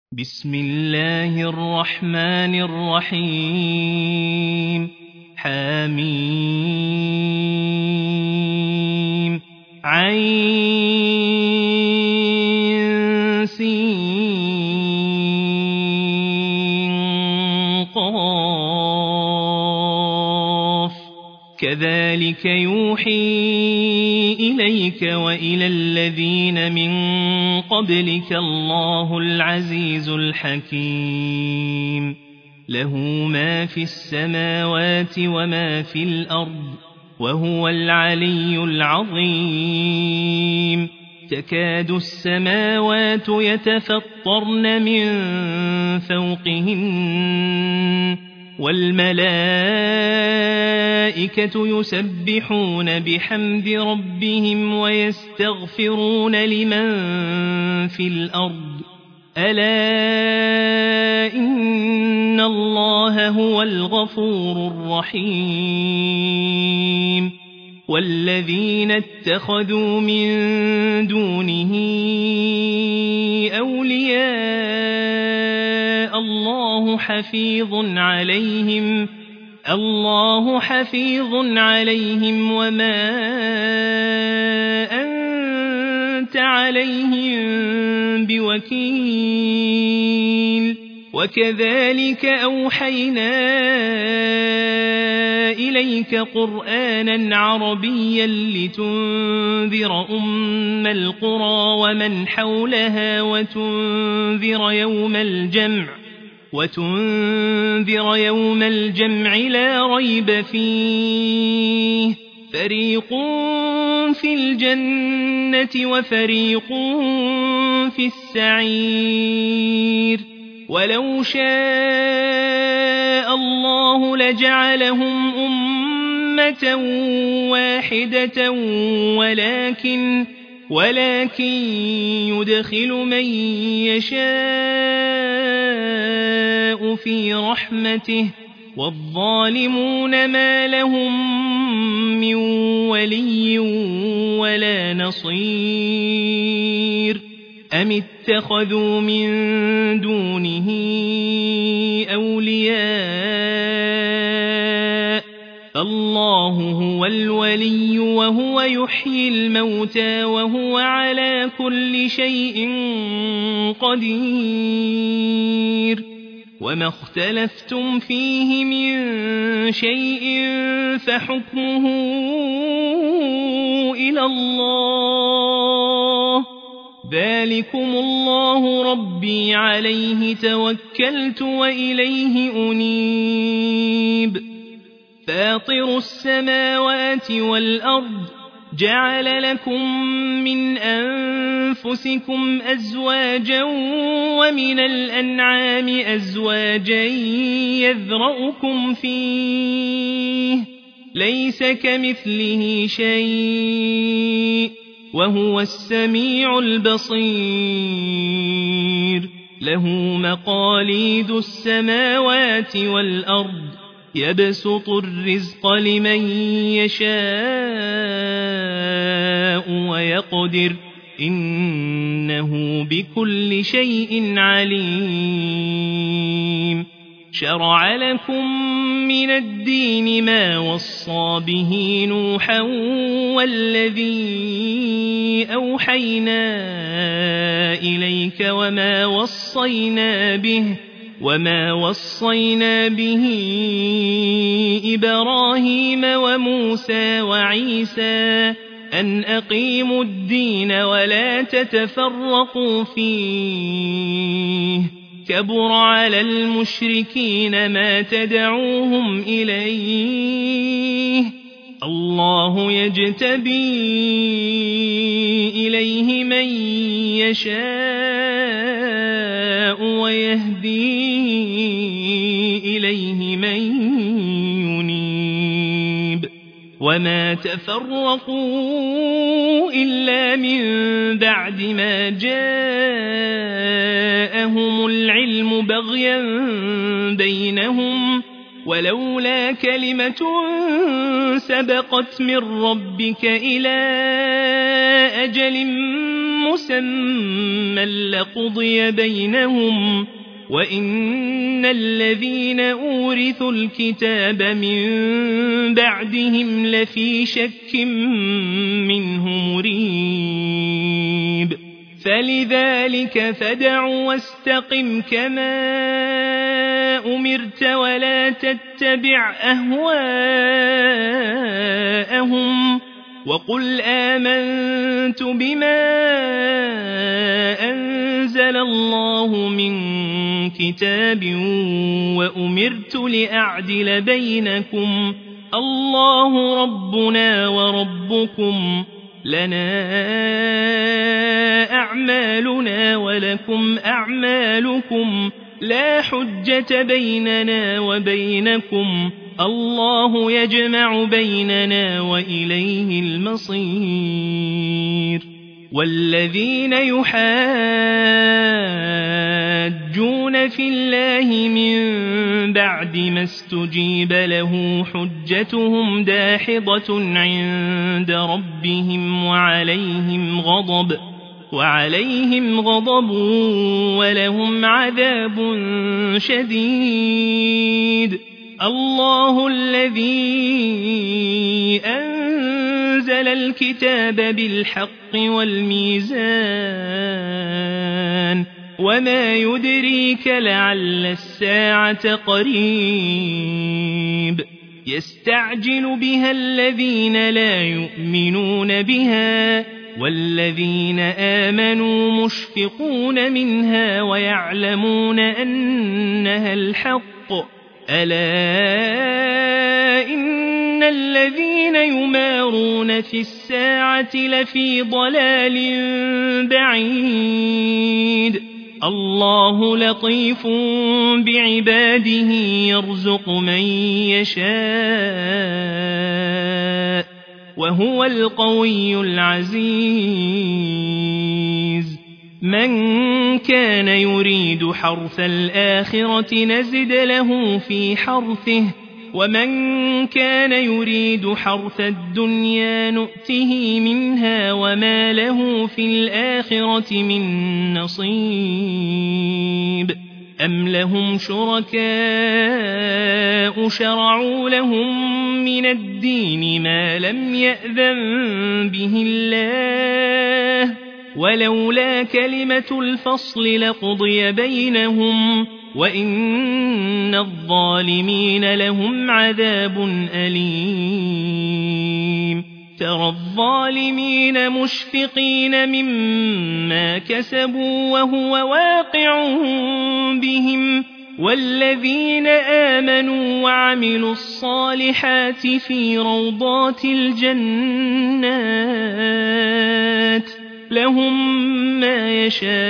بسم الله الرحمن الرحيم حميم عين سين قاف كذلك يوحي إليك وإلى الذين من قبلك الله العزيز الحكيم له ما في السماوات وما في الأرض وهو العلي العظيم تكاد السماوات يتفطرن من فوقهن والملائكة يسبحون بحمد ربهم ويستغفرون لمن في الأرض ألا إن الله هو الغفور الرحيم والذين اتخذوا من دونه أولياء الله حفيظ عليهم وما أنت عليهم بوكيل وكذلك أوحينا إليك قرآنا عربيا لتنذر أم القرى ومن حولها وتنذر يوم الجمع لا ريب فيه فريق في الجنة وفريق في السعير ولو شاء الله لجعلهم أمة واحدة ولكن يدخل من يشاء في رحمته والظالمون ما لهم من ولي ولا نصير أم اتخذوا من دونه أولياء الله هو الولي وهو يحيي الموتى وهو على كل شيء قدير وما اختلفتم فيه من شيء فحكمه إلى الله ذلكم الله ربي عليه توكلت وإليه أنيب فاطر السماوات والأرض جعل لكم من أنفسكم أزواجا ومن الأنعام أزواجا يذرأكم فيه ليس كمثله شيء وهو السميع البصير له مقاليد السماوات والأرض يبسط الرزق لمن يشاء ويقدر إنه بكل شيء عليم شرع لكم من الدين ما وصى به نوحا والذي أوحينا إليك وما وصينا به إبراهيم وموسى وعيسى أن أقيموا الدين ولا تتفرقوا فيه كبر على المشركين ما تدعوهم إليه الله يجتبي إليه من يشاء ويهدي إليه من ينيب وما تفرقوا إلا من بعد ما جاءهم العلم بغيا بينهم ولولا كلمة سبقت من ربك إلى أجل مسمى مسمى لقضي بينهم وإن الذين أورثوا الكتاب من بعدهم لفي شك منه مريب فلذلك فادع واستقم كما أمرت ولا تتبع أهواءهم وقل آمنت بما أنزل الله من كتاب وأمرت لأعدل بينكم الله ربنا وربكم لنا أعمالنا ولكم أعمالكم لا حجة بيننا وبينكم الله يجمع بيننا وإليه المصير والذين يحاجون في الله من بعد ما استجيب له حجتهم داحضة عند ربهم وعليهم غضب ولهم عذاب شديد الله الذي أنزل الكتاب بالحق والميزان وما يدريك لعل الساعة قريب يستعجل بها الذين لا يؤمنون بها والذين آمنوا مشفقون منها ويعلمون أنها الحق ألا إن الذين يمارون في الساعة لفي ضلال بعيد الله لطيف بعباده يرزق من يشاء وهو القوي العزيز من كان يريد حرث الآخرة نزد له في حرثه ومن كان يريد حرث الدنيا نؤته منها وما له في الآخرة من نصيب أم لهم شركاء شرعوا لهم من الدين ما لم يأذن به الله ولولا كلمة الفصل لقضي بينهم وإن الظالمين لهم عذاب أليم ترى الظالمين مشفقين مما كسبوا وهو واقع بهم والذين آمنوا وعملوا الصالحات في روضات الجنات لهم ما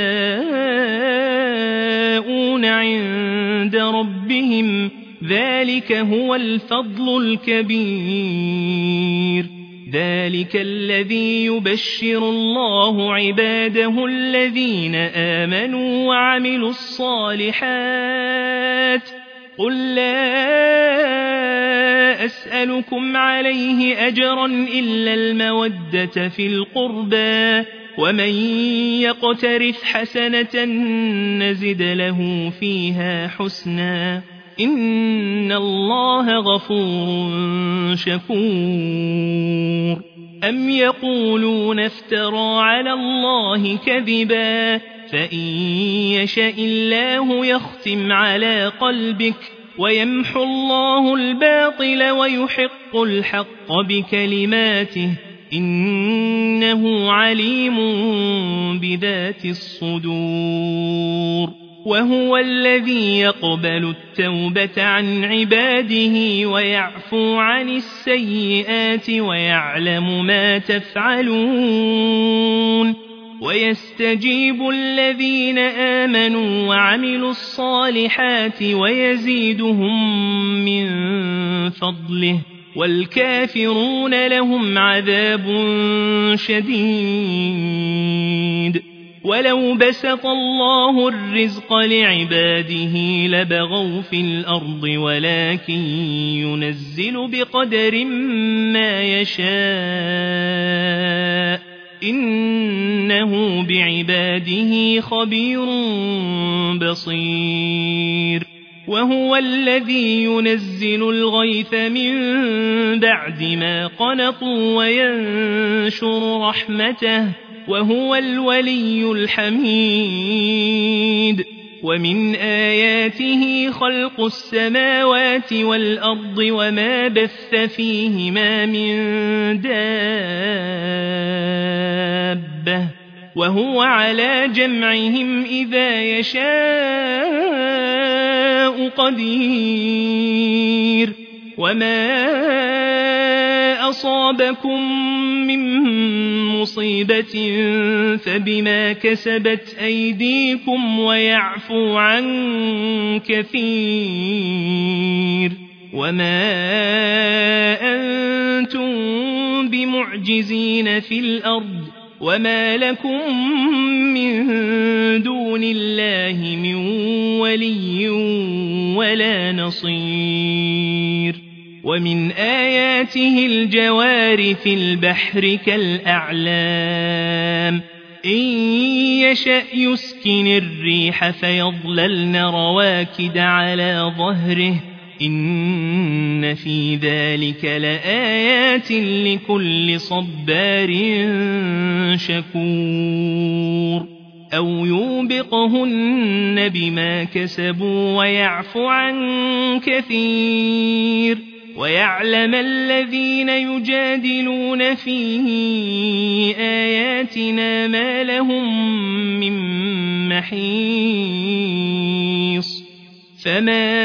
يشاءون عند ربهم ذلك هو الفضل الكبير ذلك الذي يبشر الله عباده الذين آمنوا وعملوا الصالحات قل لا أسألكم عليه أجرا إلا المودة في القربى ومن يقترف حسنة نزد له فيها حسنا إن الله غفور شكور أم يقولون افترى على الله كذبا فإن يشاء الله يختم على قلبك ويمحو الله الباطل ويحق الحق بكلماته إنه عليم بذات الصدور وهو الذي يقبل التوبة عن عباده ويعفو عن السيئات ويعلم ما تفعلون ويستجيب الذين آمنوا وعملوا الصالحات ويزيدهم من فضله والكافرون لهم عذاب شديد ولو بسط الله الرزق لعباده لبغوا في الأرض ولكن ينزل بقدر ما يشاء إنه بعباده خبير بصير وهو الذي ينزل الغيث من بعد ما قنطوا وينشر رحمته وهو الولي الحميد ومن آياته خلق السماوات والأرض وما بث فيهما من دابة وهو على جمعهم إذا يشاء قدير وما أصابكم من مصيبة فبما كسبت أيديكم ويعفو عن كثير وما أنتم بمعجزين في الأرض وما لكم من دون الله من ولي ولا نصير ومن آياته الجوار في البحر كالأعلام إن يشأ يسكن الريح فيظللن رواكد على ظهره إن في ذلك لآيات لكل صبار شكور أو يوبقهن بما كسبوا ويعفو عن كثير ويعلم الذين يجادلون في آياتنا ما لهم من محيص فما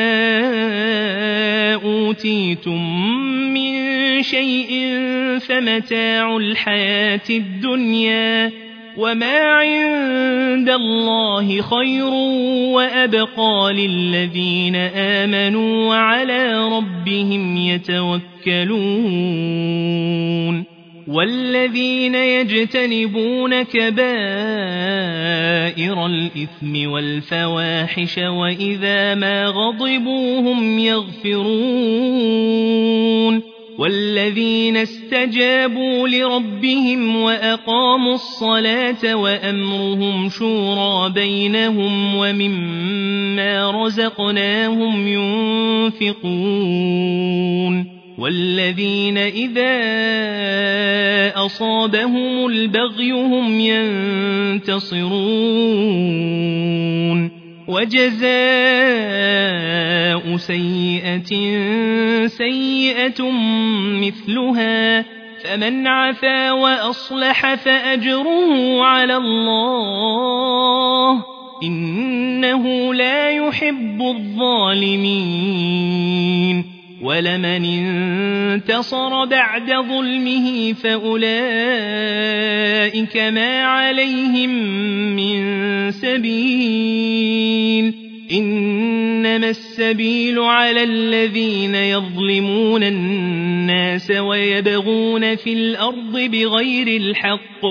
أوتيتم من شيء فمتاع الحياة الدنيا وما عند الله خير وأبقى للذين آمنوا وعلى ربهم يتوكلون والذين يجتنبون كبائر الإثم والفواحش وإذا ما غضبوا هم يغفرون والذين استجابوا لربهم وأقاموا الصلاة وأمرهم شورى بينهم ومما رزقناهم ينفقون والذين إذا أصابهم البغي هم ينتصرون وجزاء سيئة سيئة مثلها فمن عفا وأصلح فأجره على الله إنه لا يحب الظالمين ولمن انتصر بعد ظلمه فأولئك ما عليهم من سبيل إنما السبيل على الذين يظلمون الناس ويبغون في الأرض بغير الحق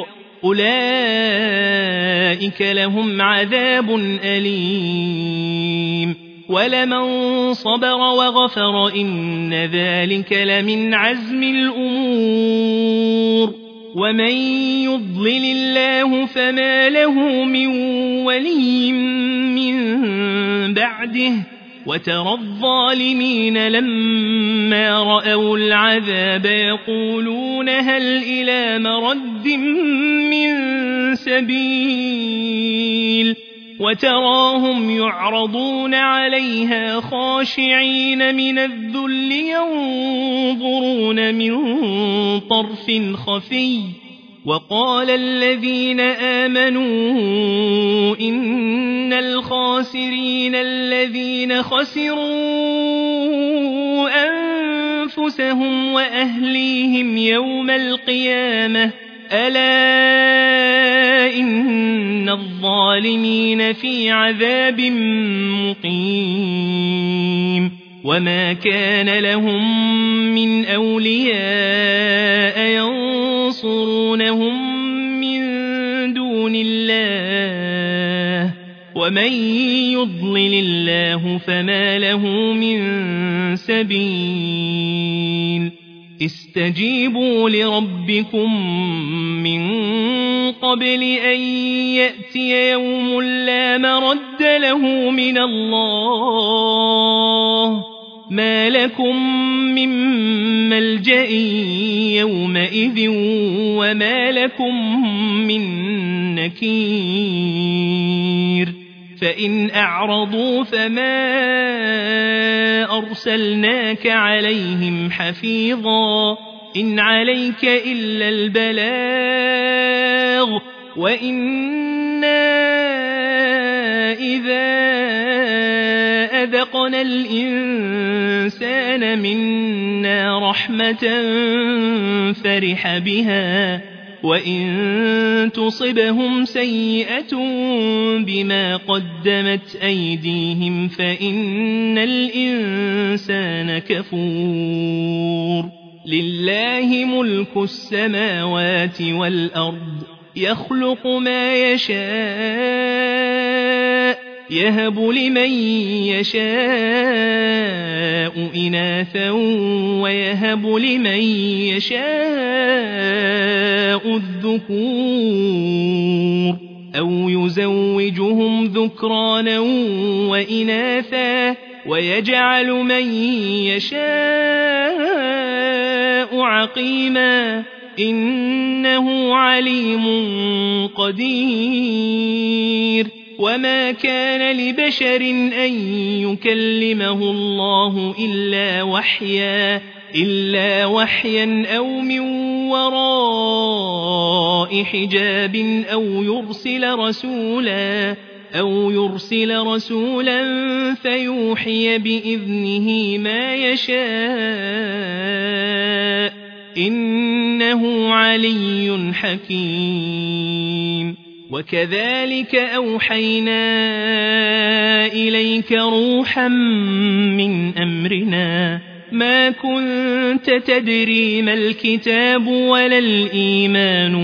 أولئك لهم عذاب أليم ولمن صبر وغفر إن ذلك لمن عزم الأمور ومن يضلل الله فما له من ولي من بعده وترى الظالمين لما رأوا العذاب يقولون هل إلى مرد من سبيل وتراهم يعرضون عليها خاشعين من الذل ينظرون من طرف خفي وقال الذين آمنوا إن الخاسرين الذين خسروا أنفسهم وأهليهم يوم القيامة ألا إن الظالمين في عذاب مقيم وما كان لهم من أولياء ينصرونهم من دون الله ومن يضلل الله فما له من سبيل استجيبوا لربكم من قبل أن يأتي يوم لا مرد له من الله ما لكم من ملجأ يومئذ وما لكم من نكير فإن أعرضوا فما أرسلناك عليهم حفيظا إن عليك إلا البلاغ وإنا إذا أذقنا الإنسان منا رحمة فرح بها وإن تصبهم سيئة بما قدمت أيديهم فإن الإنسان كفور لله ملك السماوات والأرض يخلق ما يشاء يهب لمن يشاء إناثا ويهب لمن يشاء الذكور أو يزوجهم ذكرانا وإناثا ويجعل من يشاء عقيما إنه عليم قدير وما كان لبشر أن يكلمه الله إلا وحيا أو من وراء حجاب أو يرسل رسولا فيوحي بإذنه ما يشاء إنه علي حكيم وكذلك أوحينا إليك روحا من أمرنا ما كنت تدري ما الكتاب ولا الإيمان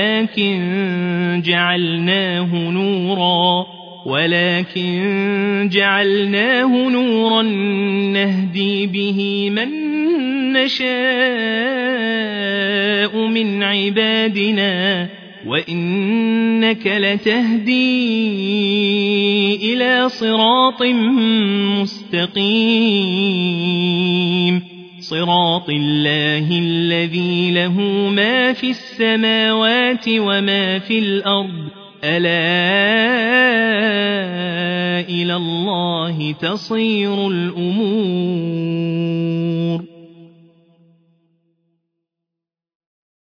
ولكن جعلناه نورا نهدي به من نشاء من عبادنا وإنك لتهدي إلى صراط مستقيم صراط الله الذي له ما في السماوات وما في الأرض ألا إلى الله تصير الأمور